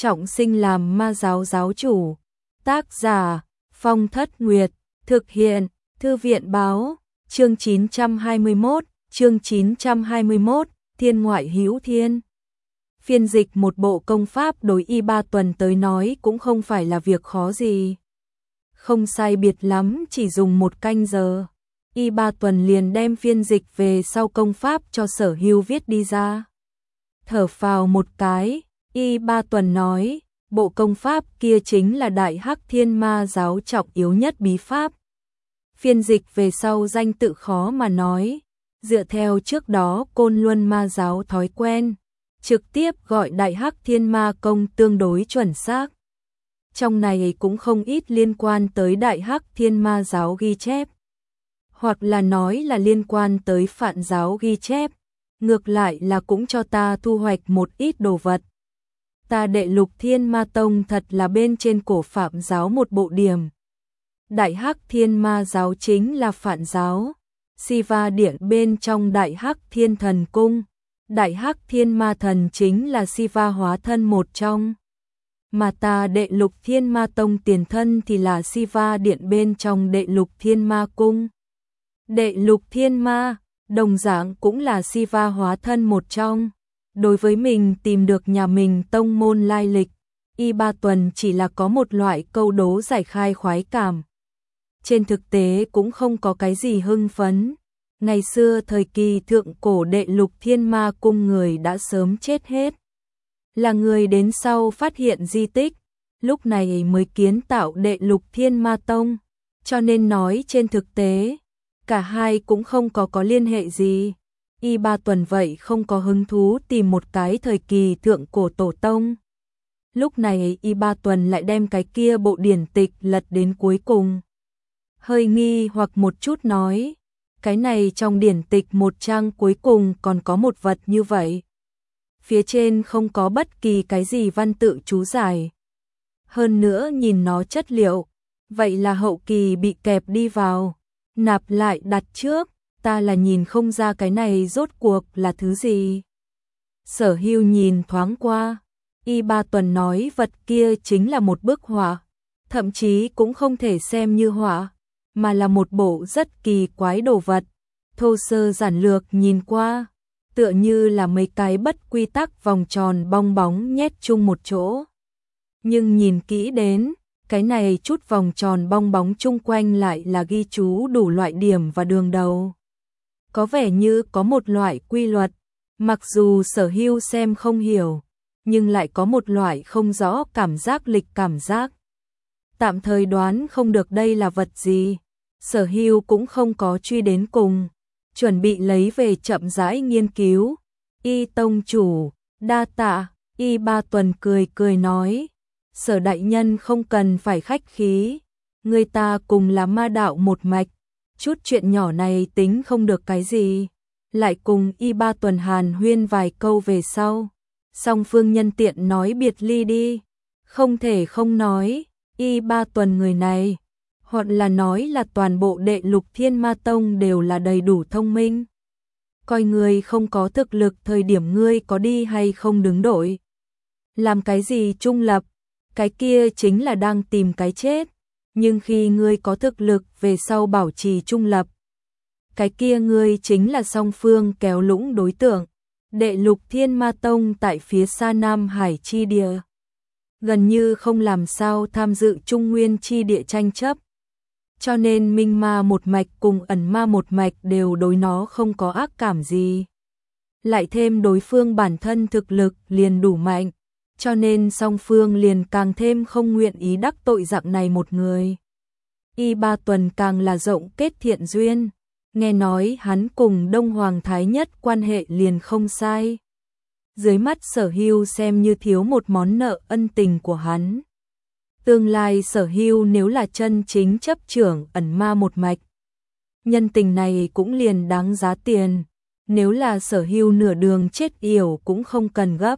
trọng sinh làm ma giáo giáo chủ. Tác giả Phong Thất Nguyệt, thực hiện Thư viện báo, chương 921, chương 921, Thiên ngoại hữu thiên. Phiên dịch một bộ công pháp đối Y Ba Tuần tới nói cũng không phải là việc khó gì. Không sai biệt lắm, chỉ dùng 1 canh giờ. Y Ba Tuần liền đem phiên dịch về sau công pháp cho Sở Hưu viết đi ra. Thở phào một cái, Y Ba Tuần nói, bộ công pháp kia chính là Đại Hắc Thiên Ma giáo trọng yếu nhất bí pháp. Phiên dịch về sau danh tự khó mà nói, dựa theo trước đó Côn Luân Ma giáo thói quen, trực tiếp gọi Đại Hắc Thiên Ma công tương đối chuẩn xác. Trong này cũng không ít liên quan tới Đại Hắc Thiên Ma giáo ghi chép, hoặc là nói là liên quan tới Phạn giáo ghi chép, ngược lại là cũng cho ta thu hoạch một ít đồ vật. Ta Đệ Lục Thiên Ma tông thật là bên trên cổ Phạm giáo một bộ điểm. Đại Hắc Thiên Ma giáo chính là Phạn giáo, Siva điện bên trong Đại Hắc Thiên Thần cung, Đại Hắc Thiên Ma thần chính là Siva hóa thân một trong. Mà ta Đệ Lục Thiên Ma tông tiền thân thì là Siva điện bên trong Đệ Lục Thiên Ma cung. Đệ Lục Thiên Ma, đồng dạng cũng là Siva hóa thân một trong. Đối với mình tìm được nhà mình tông môn lai lịch, Y Ba Tuần chỉ là có một loại câu đố giải khai khoái cảm. Trên thực tế cũng không có cái gì hưng phấn. Ngày xưa thời kỳ thượng cổ Đệ Lục Thiên Ma cung người đã sớm chết hết. Là người đến sau phát hiện di tích, lúc này mới kiến tạo Đệ Lục Thiên Ma tông. Cho nên nói trên thực tế, cả hai cũng không có liên hệ gì. Y Ba Tuần vậy không có hứng thú tìm một cái thời kỳ thượng cổ tổ tông. Lúc này Y Ba Tuần lại đem cái kia bộ điển tịch lật đến cuối cùng. Hơi nghi hoặc một chút nói, cái này trong điển tịch một trang cuối cùng còn có một vật như vậy. Phía trên không có bất kỳ cái gì văn tự chú giải. Hơn nữa nhìn nó chất liệu, vậy là hậu kỳ bị kẹp đi vào, nạp lại đặt trước. Ta là nhìn không ra cái này rốt cuộc là thứ gì. Sở Hưu nhìn thoáng qua, Y Ba Tuần nói vật kia chính là một bức họa, thậm chí cũng không thể xem như họa, mà là một bộ rất kỳ quái đồ vật. Thô sơ giản lược nhìn qua, tựa như là mấy cái bất quy tắc vòng tròn bong bóng nhét chung một chỗ. Nhưng nhìn kỹ đến, cái này chút vòng tròn bong bóng chung quanh lại là ghi chú đủ loại điểm và đường đầu. Có vẻ như có một loại quy luật, mặc dù Sở Hưu xem không hiểu, nhưng lại có một loại không rõ cảm giác lịch cảm giác. Tạm thời đoán không được đây là vật gì, Sở Hưu cũng không có truy đến cùng, chuẩn bị lấy về chậm rãi nghiên cứu. Y tông chủ, đa tạ. Y Ba Tuần cười cười nói, Sở đại nhân không cần phải khách khí, người ta cùng là ma đạo một mạch. Chút chuyện nhỏ này tính không được cái gì, lại cùng Y Ba Tuần hàn huyên vài câu về sau. Song phương nhân tiện nói biệt ly đi, không thể không nói, Y Ba Tuần người này, hoặc là nói là toàn bộ Đệ Lục Thiên Ma tông đều là đầy đủ thông minh. Coi người không có thực lực thời điểm ngươi có đi hay không đứng đội. Làm cái gì trung lập, cái kia chính là đang tìm cái chết. Nhưng khi ngươi có thực lực về sau bảo trì trung lập, cái kia ngươi chính là song phương kéo lũng đối tượng. Đệ Lục Thiên Ma tông tại phía xa Nam Hải chi địa, gần như không làm sao tham dự Trung Nguyên chi địa tranh chấp. Cho nên Minh Ma một mạch cùng Ẩn Ma một mạch đều đối nó không có ác cảm gì. Lại thêm đối phương bản thân thực lực liền đủ mạnh, cho nên song phương liền càng thêm không nguyện ý đắc tội dạng này một người. Y Ba Tuần càng là rộng kết thiện duyên, nghe nói hắn cùng Đông Hoàng Thái Nhất quan hệ liền không sai. Dưới mắt Sở Hưu xem như thiếu một món nợ ân tình của hắn. Tương lai Sở Hưu nếu là chân chính chấp trưởng Ẩn Ma một mạch, nhân tình này cũng liền đáng giá tiền. Nếu là Sở Hưu nửa đường chết yểu cũng không cần gấp.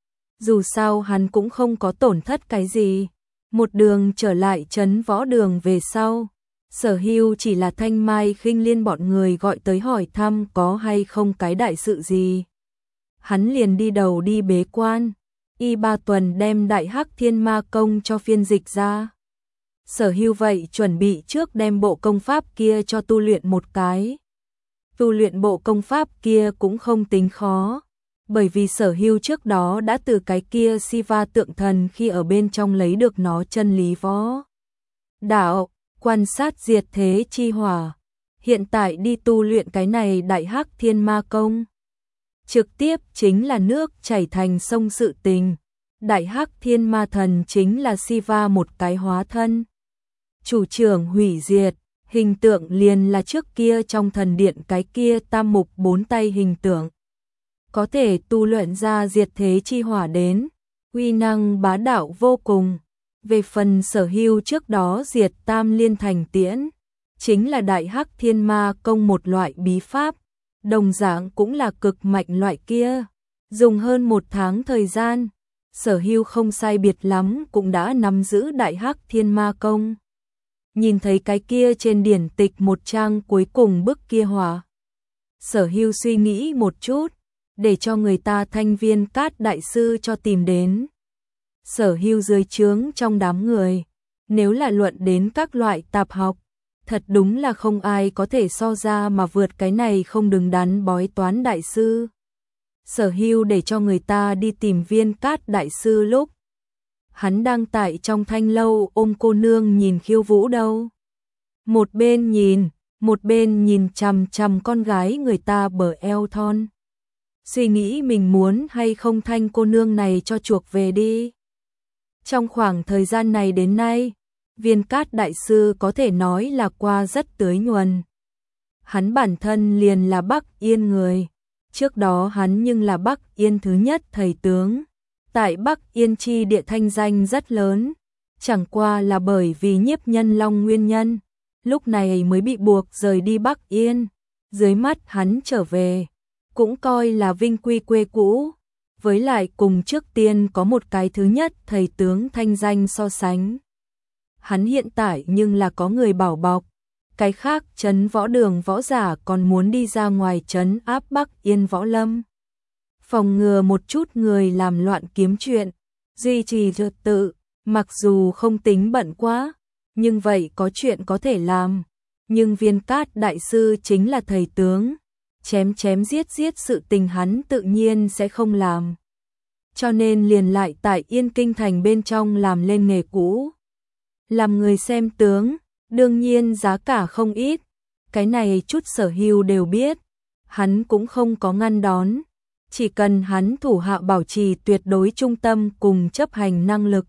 Dù sao hắn cũng không có tổn thất cái gì. Một đường trở lại trấn Võ Đường về sau, Sở Hưu chỉ là Thanh Mai Khinh Liên bọn người gọi tới hỏi thăm có hay không cái đại sự gì. Hắn liền đi đầu đi bế quan. y 3 tuần đem Đại Hắc Thiên Ma Công cho phiên dịch ra. Sở Hưu vậy chuẩn bị trước đem bộ công pháp kia cho tu luyện một cái. Tu luyện bộ công pháp kia cũng không tính khó, bởi vì Sở Hưu trước đó đã từ cái kia Siva tượng thần khi ở bên trong lấy được nó chân lý võ đạo, quan sát diệt thế chi hỏa. Hiện tại đi tu luyện cái này Đại Hắc Thiên Ma Công, trực tiếp chính là nước chảy thành sông sự tình. Đại Hắc Thiên Ma Thần chính là Siva một cái hóa thân, chủ trưởng hủy diệt, hình tượng liền là trước kia trong thần điện cái kia tam mục 4 tay hình tượng. Có thể tu luyện ra diệt thế chi hỏa đến, uy năng bá đạo vô cùng. Về phần Sở Hưu trước đó diệt tam liên thành tiễn, chính là Đại Hắc Thiên Ma Công một loại bí pháp, đồng dạng cũng là cực mạnh loại kia. Dùng hơn 1 tháng thời gian, Sở Hưu không sai biệt lắm cũng đã nắm giữ Đại Hắc Thiên Ma Công. Nhìn thấy cái kia trên điển tịch một trang cuối cùng bức kia hỏa, Sở Hưu suy nghĩ một chút, để cho người ta Thanh Viên Cát đại sư cho tìm đến. Sở Hưu dưới trướng trong đám người, nếu là luận đến các loại tạp học, thật đúng là không ai có thể so ra mà vượt cái này không đứng đắn bói toán đại sư. Sở Hưu để cho người ta đi tìm Viên Cát đại sư lúc hắn đang tại trong thanh lâu ôm cô nương nhìn khiêu vũ đâu. Một bên nhìn chằm chằm con gái người ta bờ eo thon. Suy nghĩ mình muốn hay không thanh cô nương này cho chuộc về đi. Trong khoảng thời gian này đến nay, Viên Cát đại sư có thể nói là qua rất tưới nhuần. Hắn bản thân liền là Bắc Yên người. Trước đó hắn nhưng là Bắc Yên thứ nhất thầy tướng. Tại Bắc Yên chi địa thanh danh rất lớn. Chẳng qua là bởi vì Nhiếp Nhân Long nguyên nhân, lúc này mới bị buộc rời đi Bắc Yên. Dưới mắt hắn trở về, cũng coi là vinh quy quê cũ. Với lại cùng trước tiên có một cái thứ nhất thầy tướng thanh danh so sánh. Hắn hiện tại nhưng là có người bảo bọc. Cái khác trấn võ đường võ giả còn muốn đi ra ngoài trấn áp Bắc Yên võ lâm, phòng ngừa một chút người làm loạn kiếm chuyện, duy trì trật tự. Mặc dù không tính bận quá, nhưng vậy có chuyện có thể làm. Nhưng Viên Cát đại sư chính là thầy tướng, chém chém giết giết sự tình hắn tự nhiên sẽ không làm. Cho nên liền lại tại Yên Kinh thành bên trong làm lên nghề cũ. Làm người xem tướng, đương nhiên giá cả không ít. Cái này chút Sở Hưu đều biết. Hắn cũng không có ngăn đón. Chỉ cần hắn thủ hạ bảo trì tuyệt đối trung tâm cùng chấp hành năng lực.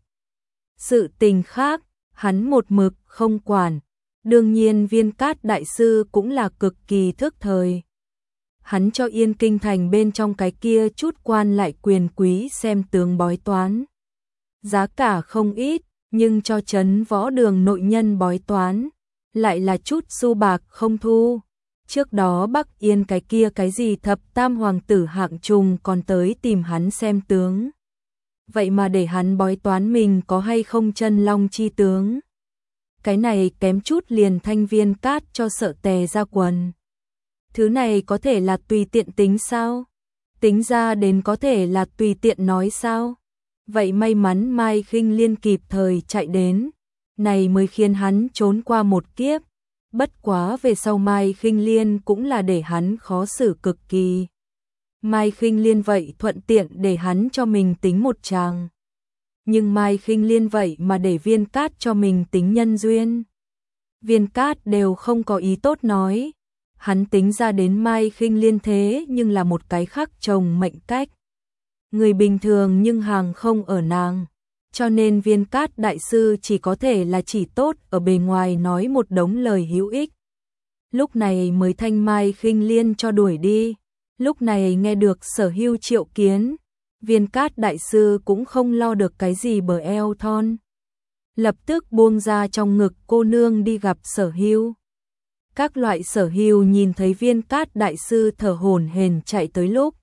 Sự tình khác, hắn một mực không quản. Đương nhiên Viên Cát đại sư cũng là cực kỳ thức thời. Hắn cho Yên Kinh thành bên trong cái kia chút quan lại quyền quý xem tướng bói toán. Giá cả không ít, nhưng cho trấn võ đường nội nhân bói toán, lại là chút xu bạc không thu. Trước đó Bắc Yên cái kia cái gì thập tam hoàng tử hạng trùng còn tới tìm hắn xem tướng. Vậy mà để hắn bói toán mình có hay không chân long chi tướng. Cái này kém chút liền Thanh Viên Cát cho sợ tè ra quần. Thứ này có thể là tùy tiện tính sao? Tính ra đến có thể là tùy tiện nói sao? Vậy may mắn Mai Khinh Liên kịp thời chạy đến, này mới khiến hắn trốn qua một kiếp. Bất quá về sau Mai Khinh Liên cũng là để hắn khó xử cực kỳ. Mai Khinh Liên vậy thuận tiện để hắn cho mình tính một chàng. Nhưng Mai Khinh Liên vậy mà để Viên Cát cho mình tính nhân duyên. Viên Cát đều không có ý tốt nói. Hắn tính ra đến Mai Khinh Liên thế nhưng là một cái khắc chồng mệnh cách. Người bình thường nhưng hàng không ở nàng. Cho nên Viên Cát đại sư chỉ có thể là chỉ tốt ở bề ngoài nói một đống lời hữu ích. Lúc này mới thanh Mai Khinh Liên cho đuổi đi. Lúc này nghe được Sở Hưu triệu kiến, Viên Cát đại sư cũng không lo được cái gì bờ eo thon. Lập tức buông ra trong ngực cô nương đi gặp Sở Hưu. Các loại Sở Hưu nhìn thấy Viên Cát đại sư thở hổn hển chạy tới lúc.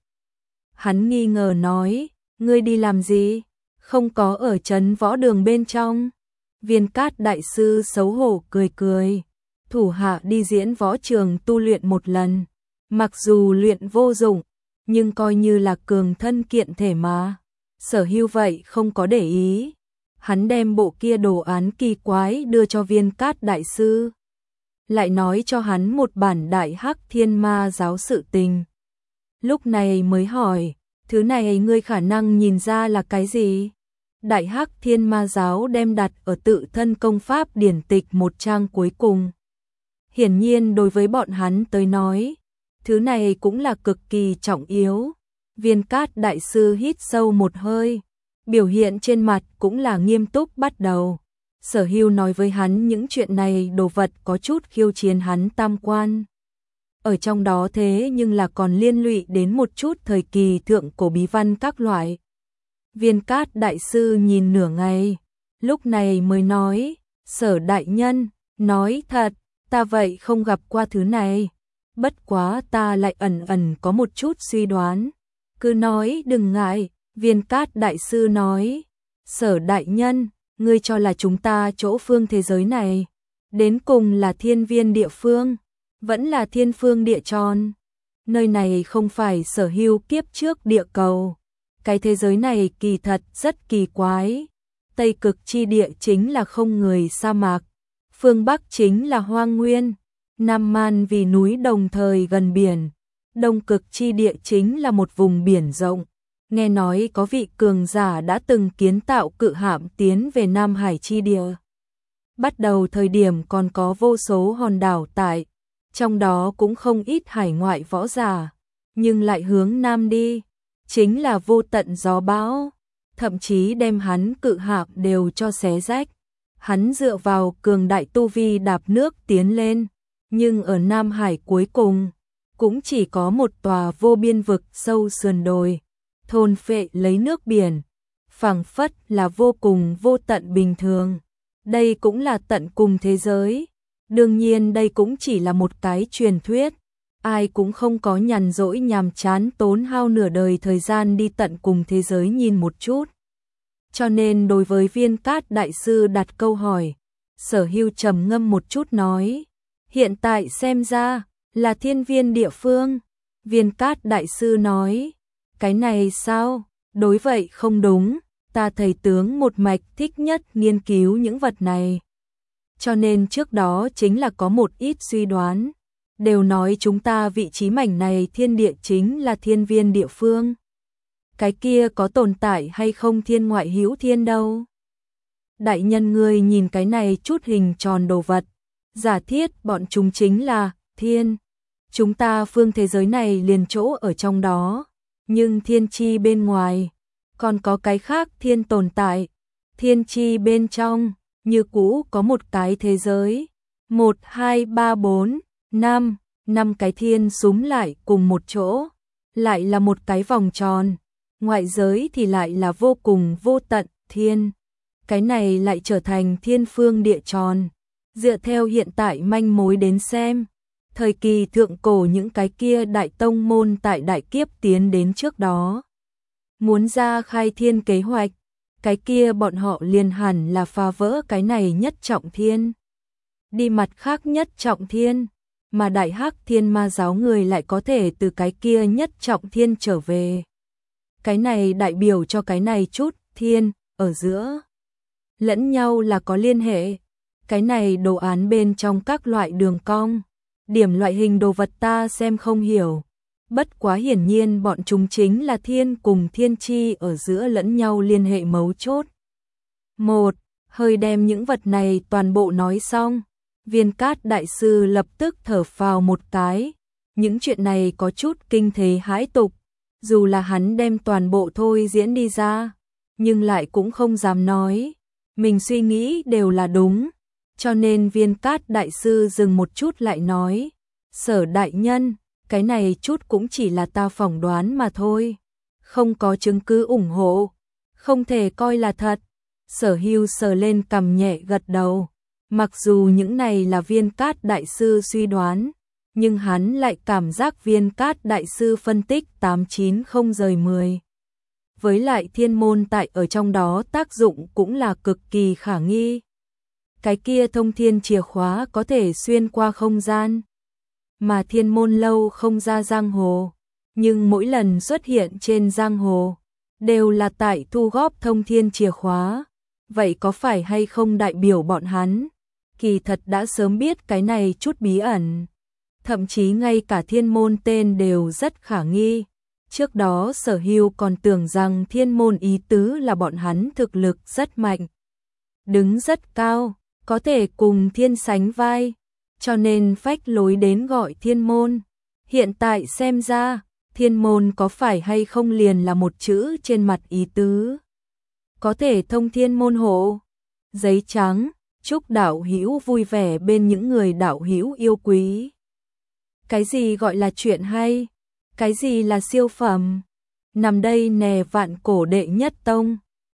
Hắn nghi ngờ nói, ngươi đi làm gì? Không có ở trấn võ đường bên trong. Viên Cát đại sư xấu hổ cười cười. Thủ hạ đi diễn võ trường tu luyện một lần. Mặc dù luyện vô dụng, nhưng coi như là cường thân kiện thể mà. Sở Hưu vậy không có để ý. Hắn đem bộ kia đồ án kỳ quái đưa cho Viên Cát đại sư. Lại nói cho hắn một bản Đại Hắc Thiên Ma giáo sự tình. Lúc này mới hỏi, thứ này ngươi khả năng nhìn ra là cái gì? Đại Hắc Thiên Ma giáo đem đặt ở tự thân công pháp điển tịch một trang cuối cùng. Hiển nhiên đối với bọn hắn tới nói, thứ này cũng là cực kỳ trọng yếu. Viên Cát đại sư hít sâu một hơi, biểu hiện trên mặt cũng là nghiêm túc bắt đầu. Sở Hưu nói với hắn những chuyện này đồ vật có chút khiêu chiến hắn tam quan. Ở trong đó thế nhưng là còn liên lụy đến một chút thời kỳ thượng cổ bí văn các loại. Viên Cát đại sư nhìn nửa ngày, lúc này mới nói, Sở đại nhân, nói thật, ta vậy không gặp qua thứ này. Bất quá ta lại ẩn ẩn có một chút suy đoán. Cứ nói đừng ngại, Viên Cát đại sư nói, Sở đại nhân, ngươi cho là chúng ta chỗ phương thế giới này, đến cùng là thiên viên địa phương, vẫn là thiên phương địa tròn. Nơi này không phải Sở Hưu kiếp trước địa cầu. Cái thế giới này kỳ thật rất kỳ quái. Tây cực chi địa chính là không người sa mạc, phương Bắc chính là hoang nguyên, Nam Man vì núi đồng thời gần biển, Đông cực chi địa chính là một vùng biển rộng. Nghe nói có vị cường giả đã từng kiến tạo cự hạm tiến về Nam Hải chi địa. Bắt đầu thời điểm còn có vô số hòn đảo tại, trong đó cũng không ít hải ngoại võ giả, nhưng lại hướng Nam đi, chính là vô tận gió bão, thậm chí đem hắn cự hạm đều cho xé rách. Hắn dựa vào cường đại tu vi đạp nước tiến lên, nhưng ở Nam Hải cuối cùng, cũng chỉ có một tòa vô biên vực sâu sườn đồi, thôn phệ lấy nước biển, phảng phất là vô cùng vô tận bình thường. Đây cũng là tận cùng thế giới. Đương nhiên đây cũng chỉ là một cái truyền thuyết. Ai cũng không có nhàn rỗi nhàm chán tốn hao nửa đời thời gian đi tận cùng thế giới nhìn một chút. Cho nên đối với Viên Cát đại sư đặt câu hỏi, Sở Hưu trầm ngâm một chút nói, hiện tại xem ra là thiên viên địa phương. Viên Cát đại sư nói, cái này sao? Đối vậy không đúng, ta thầy tướng một mạch thích nhất nghiên cứu những vật này. Cho nên trước đó chính là có một ít suy đoán, đều nói chúng ta vị trí mảnh này thiên địa chính là thiên viên địa phương. Cái kia có tồn tại hay không thiên ngoại hữu thiên đâu? Đại nhân ngươi nhìn cái này chút hình tròn đồ vật, giả thiết bọn chúng chính là thiên. Chúng ta phương thế giới này liền chỗ ở trong đó, nhưng thiên chi bên ngoài, còn có cái khác thiên tồn tại. Thiên chi bên trong, như cũ có một cái thế giới. 1, 2, 3, 4, 5, 5 cái thiên súm lại cùng một chỗ, lại là một cái vòng tròn. Ngoại giới thì lại là vô cùng vô tận thiên. Cái này lại trở thành thiên phương địa tròn. Dựa theo hiện tại manh mối đến xem, thời kỳ thượng cổ những cái kia đại tông môn tại đại kiếp tiến đến trước đó, muốn ra khai thiên kế hoạch, cái kia bọn họ liền hẳn là phá vỡ cái này nhất trọng thiên, đi mặt khác nhất trọng thiên, mà Đại Hắc Thiên Ma giáo người lại có thể từ cái kia nhất trọng thiên trở về. Cái này đại biểu cho cái này chút thiên ở giữa lẫn nhau là có liên hệ. Cái này đồ án bên trong các loại đường cong, điểm loại hình đồ vật ta xem không hiểu. Bất quá hiển nhiên bọn chúng chính là thiên cùng thiên chi ở giữa lẫn nhau liên hệ mấu chốt. Một, hơi đem những vật này toàn bộ nói xong, Viên Cát đại sư lập tức thở phào một cái. Những chuyện này có chút kinh thế hãi tục, dù là hắn đem toàn bộ thôi diễn đi ra, nhưng lại cũng không dám nói mình suy nghĩ đều là đúng. Cho nên Viên Cát đại sư dừng một chút lại nói, Sở đại nhân, cái này chút cũng chỉ là ta phỏng đoán mà thôi, không có chứng cứ ủng hộ, không thể coi là thật. Sở Hưu sờ lên cằm nhẹ gật đầu, mặc dù những này là Viên Cát đại sư suy đoán, nhưng hắn lại cảm giác Viên Cát đại sư phân tích 8-9 không rời 10. Với lại thiên môn tại ở trong đó tác dụng cũng là cực kỳ khả nghi. Cái kia thông thiên chìa khóa có thể xuyên qua không gian, mà thiên môn lâu không ra giang hồ, nhưng mỗi lần xuất hiện trên giang hồ, đều là tại thu góp thông thiên chìa khóa. Vậy có phải hay không đại biểu bọn hắn kỳ thật đã sớm biết cái này chút bí ẩn? Thậm chí ngay cả thiên môn tên đều rất khả nghi. Trước đó Sở Hưu còn tưởng rằng thiên môn ý tứ là bọn hắn thực lực rất mạnh, đứng rất cao, có thể cùng thiên sánh vai, cho nên phách lối đến gọi thiên môn. Hiện tại xem ra, thiên môn có phải hay không liền là một chữ trên mặt ý tứ. Có thể thông thiên môn hộ. Giấy trắng, chúc đạo hữu vui vẻ bên những người đạo hữu yêu quý. Cái gì gọi là chuyện hay? Cái gì là siêu phẩm? Nằm đây nè vạn cổ đệ nhất tông.